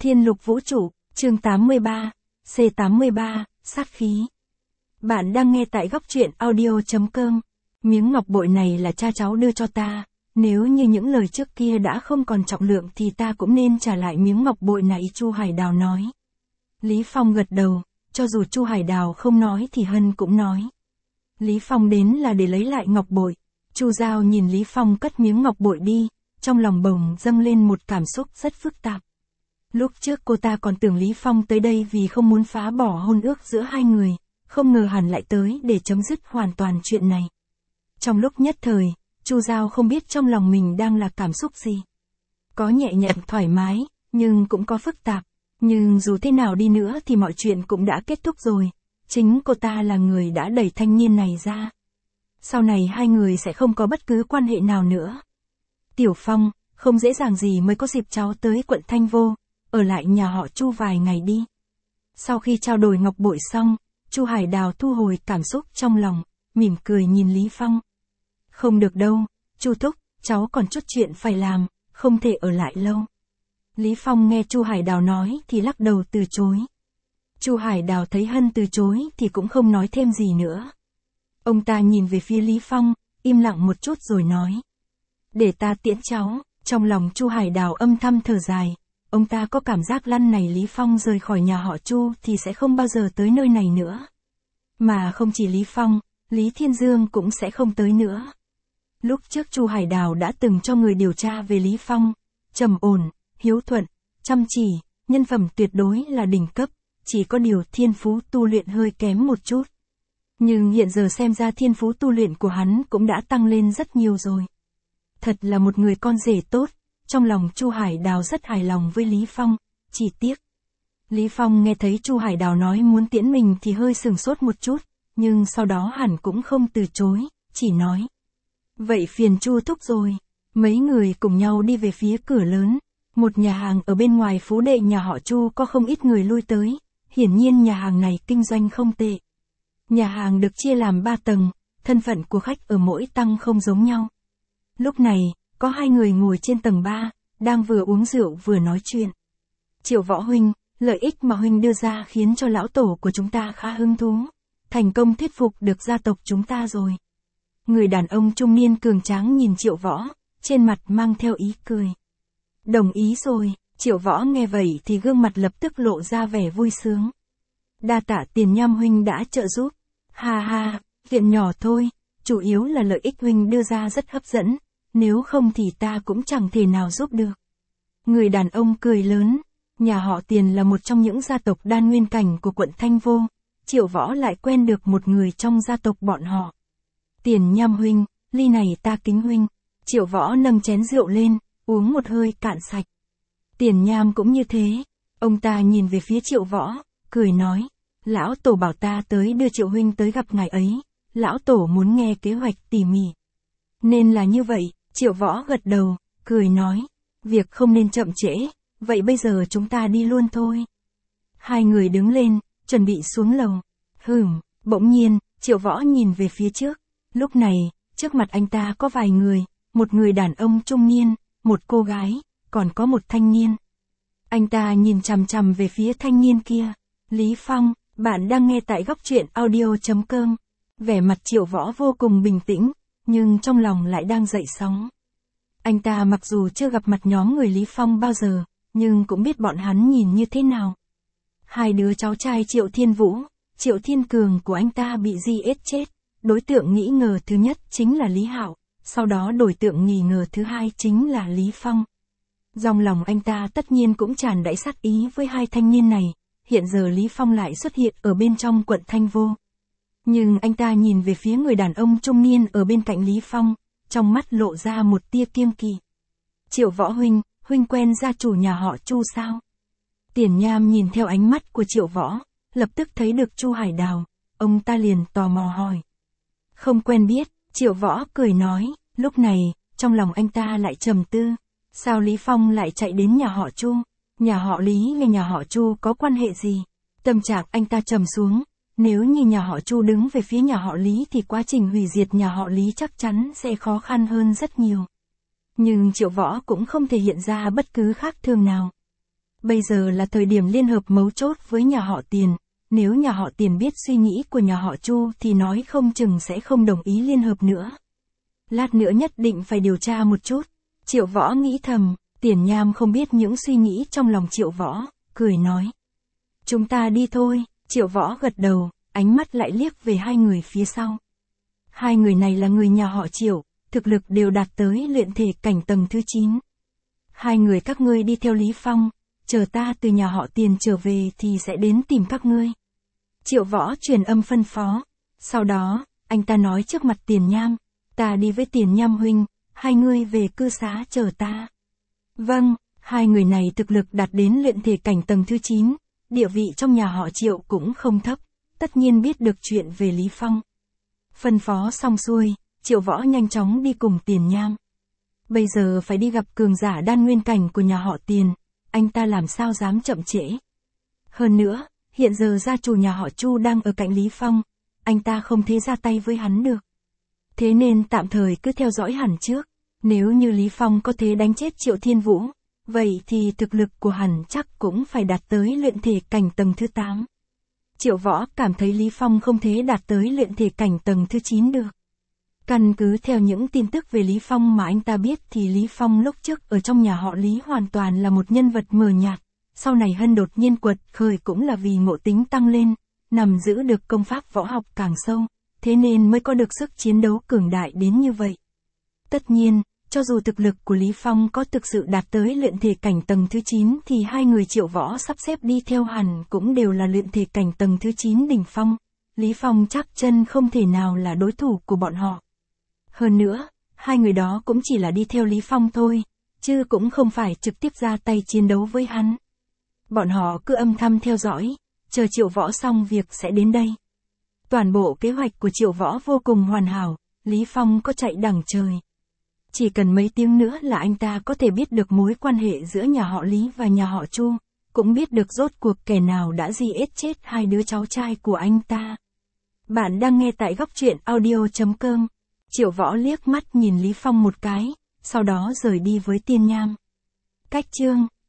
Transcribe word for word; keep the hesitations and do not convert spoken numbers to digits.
Thiên Lục Vũ Trụ, chương tám mươi ba, C tám mươi ba, sát khí. Bạn đang nghe tại góc truyện audio.com. Miếng ngọc bội này là cha cháu đưa cho ta, nếu như những lời trước kia đã không còn trọng lượng thì ta cũng nên trả lại miếng ngọc bội này, Chu Hải Đào nói. Lý Phong gật đầu, cho dù Chu Hải Đào không nói thì Hân cũng nói. Lý Phong đến là để lấy lại ngọc bội. Chu Giao nhìn Lý Phong cất miếng ngọc bội đi, trong lòng bồng dâng lên một cảm xúc rất phức tạp. Lúc trước cô ta còn tưởng Lý Phong tới đây vì không muốn phá bỏ hôn ước giữa hai người, không ngờ hẳn lại tới để chấm dứt hoàn toàn chuyện này. Trong lúc nhất thời, Chu Giao không biết trong lòng mình đang là cảm xúc gì. Có nhẹ nhàng thoải mái, nhưng cũng có phức tạp. Nhưng dù thế nào đi nữa thì mọi chuyện cũng đã kết thúc rồi. Chính cô ta là người đã đẩy thanh niên này ra. Sau này hai người sẽ không có bất cứ quan hệ nào nữa. Tiểu Phong, không dễ dàng gì mới có dịp cháu tới quận Thanh Vô, ở lại nhà họ Chu vài ngày đi. Sau khi trao đổi ngọc bội xong, Chu Hải Đào thu hồi cảm xúc trong lòng, mỉm cười nhìn Lý Phong. Không được đâu, Chu thúc, cháu còn chút chuyện phải làm, không thể ở lại lâu. Lý Phong nghe Chu Hải Đào nói thì lắc đầu từ chối. Chu Hải Đào thấy Hân từ chối thì cũng không nói thêm gì nữa. Ông ta nhìn về phía Lý Phong, im lặng một chút rồi nói. Để ta tiễn cháu. Trong lòng Chu Hải Đào âm thầm thở dài. Ông ta có cảm giác lần này Lý Phong rời khỏi nhà họ Chu thì sẽ không bao giờ tới nơi này nữa. Mà không chỉ Lý Phong, Lý Thiên Dương cũng sẽ không tới nữa. Lúc trước Chu Hải Đào đã từng cho người điều tra về Lý Phong. Trầm ổn, hiếu thuận, chăm chỉ, nhân phẩm tuyệt đối là đỉnh cấp, chỉ có điều thiên phú tu luyện hơi kém một chút. Nhưng hiện giờ xem ra thiên phú tu luyện của hắn cũng đã tăng lên rất nhiều rồi. Thật là một người con rể tốt, trong lòng Chu Hải Đào rất hài lòng với Lý Phong, chỉ tiếc. Lý Phong nghe thấy Chu Hải Đào nói muốn tiễn mình thì hơi sừng sốt một chút, nhưng sau đó hẳn cũng không từ chối, chỉ nói. Vậy phiền Chu thúc rồi. Mấy người cùng nhau đi về phía cửa lớn, một nhà hàng ở bên ngoài phú đệ nhà họ Chu có không ít người lui tới, hiển nhiên nhà hàng này kinh doanh không tệ. Nhà hàng được chia làm ba tầng, thân phận của khách ở mỗi tầng không giống nhau. Lúc này, có hai người ngồi trên tầng ba, đang vừa uống rượu vừa nói chuyện. Triệu Võ huynh, lợi ích mà huynh đưa ra khiến cho lão tổ của chúng ta khá hứng thú, thành công thuyết phục được gia tộc chúng ta rồi. Người đàn ông trung niên cường tráng nhìn Triệu Võ, trên mặt mang theo ý cười. Đồng ý rồi. Triệu Võ nghe vậy thì gương mặt lập tức lộ ra vẻ vui sướng. Đa tạ Tiền Nham huynh đã trợ giúp. Ha ha, chuyện nhỏ thôi, chủ yếu là lợi ích huynh đưa ra rất hấp dẫn, nếu không thì ta cũng chẳng thể nào giúp được. Người đàn ông cười lớn, nhà họ Tiền là một trong những gia tộc đan nguyên cảnh của quận Thanh Vô, Triệu Võ lại quen được một người trong gia tộc bọn họ. Tiền Nham huynh, ly này ta kính huynh. Triệu Võ nâng chén rượu lên, uống một hơi cạn sạch. Tiền Nham cũng như thế, ông ta nhìn về phía Triệu Võ, cười nói, lão tổ bảo ta tới đưa Triệu huynh tới gặp ngài ấy, lão tổ muốn nghe kế hoạch tỉ mỉ. Nên là như vậy, Triệu Võ gật đầu, cười nói, việc không nên chậm trễ, vậy bây giờ chúng ta đi luôn thôi. Hai người đứng lên, chuẩn bị xuống lầu. Hừm, bỗng nhiên, Triệu Võ nhìn về phía trước, lúc này, trước mặt anh ta có vài người, một người đàn ông trung niên, một cô gái, còn có một thanh niên. Anh ta nhìn chằm chằm về phía thanh niên kia. Lý Phong, bạn đang nghe tại góc truyện audio.com. Vẻ mặt Triệu Võ vô cùng bình tĩnh, nhưng trong lòng lại đang dậy sóng. Anh ta mặc dù chưa gặp mặt nhóm người Lý Phong bao giờ, nhưng cũng biết bọn hắn nhìn như thế nào. Hai đứa cháu trai Triệu Thiên Vũ, Triệu Thiên Cường của anh ta bị di ết chết. Đối tượng nghi ngờ thứ nhất chính là Lý Hạo, sau đó đối tượng nghi ngờ thứ hai chính là Lý Phong. Trong lòng anh ta tất nhiên cũng tràn đầy sát ý với hai thanh niên này, hiện giờ Lý Phong lại xuất hiện ở bên trong quận Thanh Vô. Nhưng anh ta nhìn về phía người đàn ông trung niên ở bên cạnh Lý Phong, trong mắt lộ ra một tia kiêng kỵ. Triệu Võ huynh, huynh quen gia chủ nhà họ Chu sao? Tiền Nham nhìn theo ánh mắt của Triệu Võ, lập tức thấy được Chu Hải Đào, ông ta liền tò mò hỏi. Không quen biết, Triệu Võ cười nói, lúc này, trong lòng anh ta lại trầm tư. Sao Lý Phong lại chạy đến nhà họ Chu? Nhà họ Lý và nhà họ Chu có quan hệ gì? Tâm trạng anh ta trầm xuống, nếu như nhà họ Chu đứng về phía nhà họ Lý thì quá trình hủy diệt nhà họ Lý chắc chắn sẽ khó khăn hơn rất nhiều. Nhưng Triệu Võ cũng không thể hiện ra bất cứ khác thường nào. Bây giờ là thời điểm liên hợp mấu chốt với nhà họ Tiền, nếu nhà họ Tiền biết suy nghĩ của nhà họ Chu thì nói không chừng sẽ không đồng ý liên hợp nữa. Lát nữa nhất định phải điều tra một chút. Triệu Võ nghĩ thầm, Tiền Nham không biết những suy nghĩ trong lòng Triệu Võ, cười nói. Chúng ta đi thôi, Triệu Võ gật đầu, ánh mắt lại liếc về hai người phía sau. Hai người này là người nhà họ Triệu, thực lực đều đạt tới luyện thể cảnh tầng thứ chín. Hai người các ngươi đi theo Lý Phong, chờ ta từ nhà họ Tiền trở về thì sẽ đến tìm các ngươi. Triệu Võ truyền âm phân phó, sau đó, anh ta nói trước mặt Tiền Nham, ta đi với Tiền Nham huynh, hai ngươi về cư xá chờ ta. Vâng, hai người này thực lực đạt đến luyện thể cảnh tầng thứ chín, địa vị trong nhà họ Triệu cũng không thấp, tất nhiên biết được chuyện về Lý Phong. Phân phó xong xuôi, Triệu Võ nhanh chóng đi cùng Tiền Nham. Bây giờ phải đi gặp cường giả đan nguyên cảnh của nhà họ Tiền, anh ta làm sao dám chậm trễ. Hơn nữa, hiện giờ gia chủ nhà họ Chu đang ở cạnh Lý Phong, anh ta không thể ra tay với hắn được. Thế nên tạm thời cứ theo dõi hắn trước, nếu như Lý Phong có thể đánh chết Triệu Thiên Vũ, vậy thì thực lực của hắn chắc cũng phải đạt tới luyện thể cảnh tầng thứ tám. Triệu Võ cảm thấy Lý Phong không thể đạt tới luyện thể cảnh tầng thứ chín được. Căn cứ theo những tin tức về Lý Phong mà anh ta biết thì Lý Phong lúc trước ở trong nhà họ Lý hoàn toàn là một nhân vật mờ nhạt, sau này hân đột nhiên quật khởi cũng là vì ngộ tính tăng lên, nằm giữ được công pháp võ học càng sâu, thế nên mới có được sức chiến đấu cường đại đến như vậy. Tất nhiên, cho dù thực lực của Lý Phong có thực sự đạt tới luyện thể cảnh tầng thứ chín thì hai người Triệu Võ sắp xếp đi theo hẳn cũng đều là luyện thể cảnh tầng thứ chín đỉnh phong, Lý Phong chắc chân không thể nào là đối thủ của bọn họ. Hơn nữa, hai người đó cũng chỉ là đi theo Lý Phong thôi, chứ cũng không phải trực tiếp ra tay chiến đấu với hắn. Bọn họ cứ âm thầm theo dõi, chờ Triệu Võ xong việc sẽ đến đây. Toàn bộ kế hoạch của Triệu Võ vô cùng hoàn hảo, Lý Phong có chạy đằng trời. Chỉ cần mấy tiếng nữa là anh ta có thể biết được mối quan hệ giữa nhà họ Lý và nhà họ Chu, cũng biết được rốt cuộc kẻ nào đã di ết chết hai đứa cháu trai của anh ta. Bạn đang nghe tại góc truyện audio chấm com. Triệu Võ liếc mắt nhìn Lý Phong một cái, sau đó rời đi với Tiên Nham. Cách chương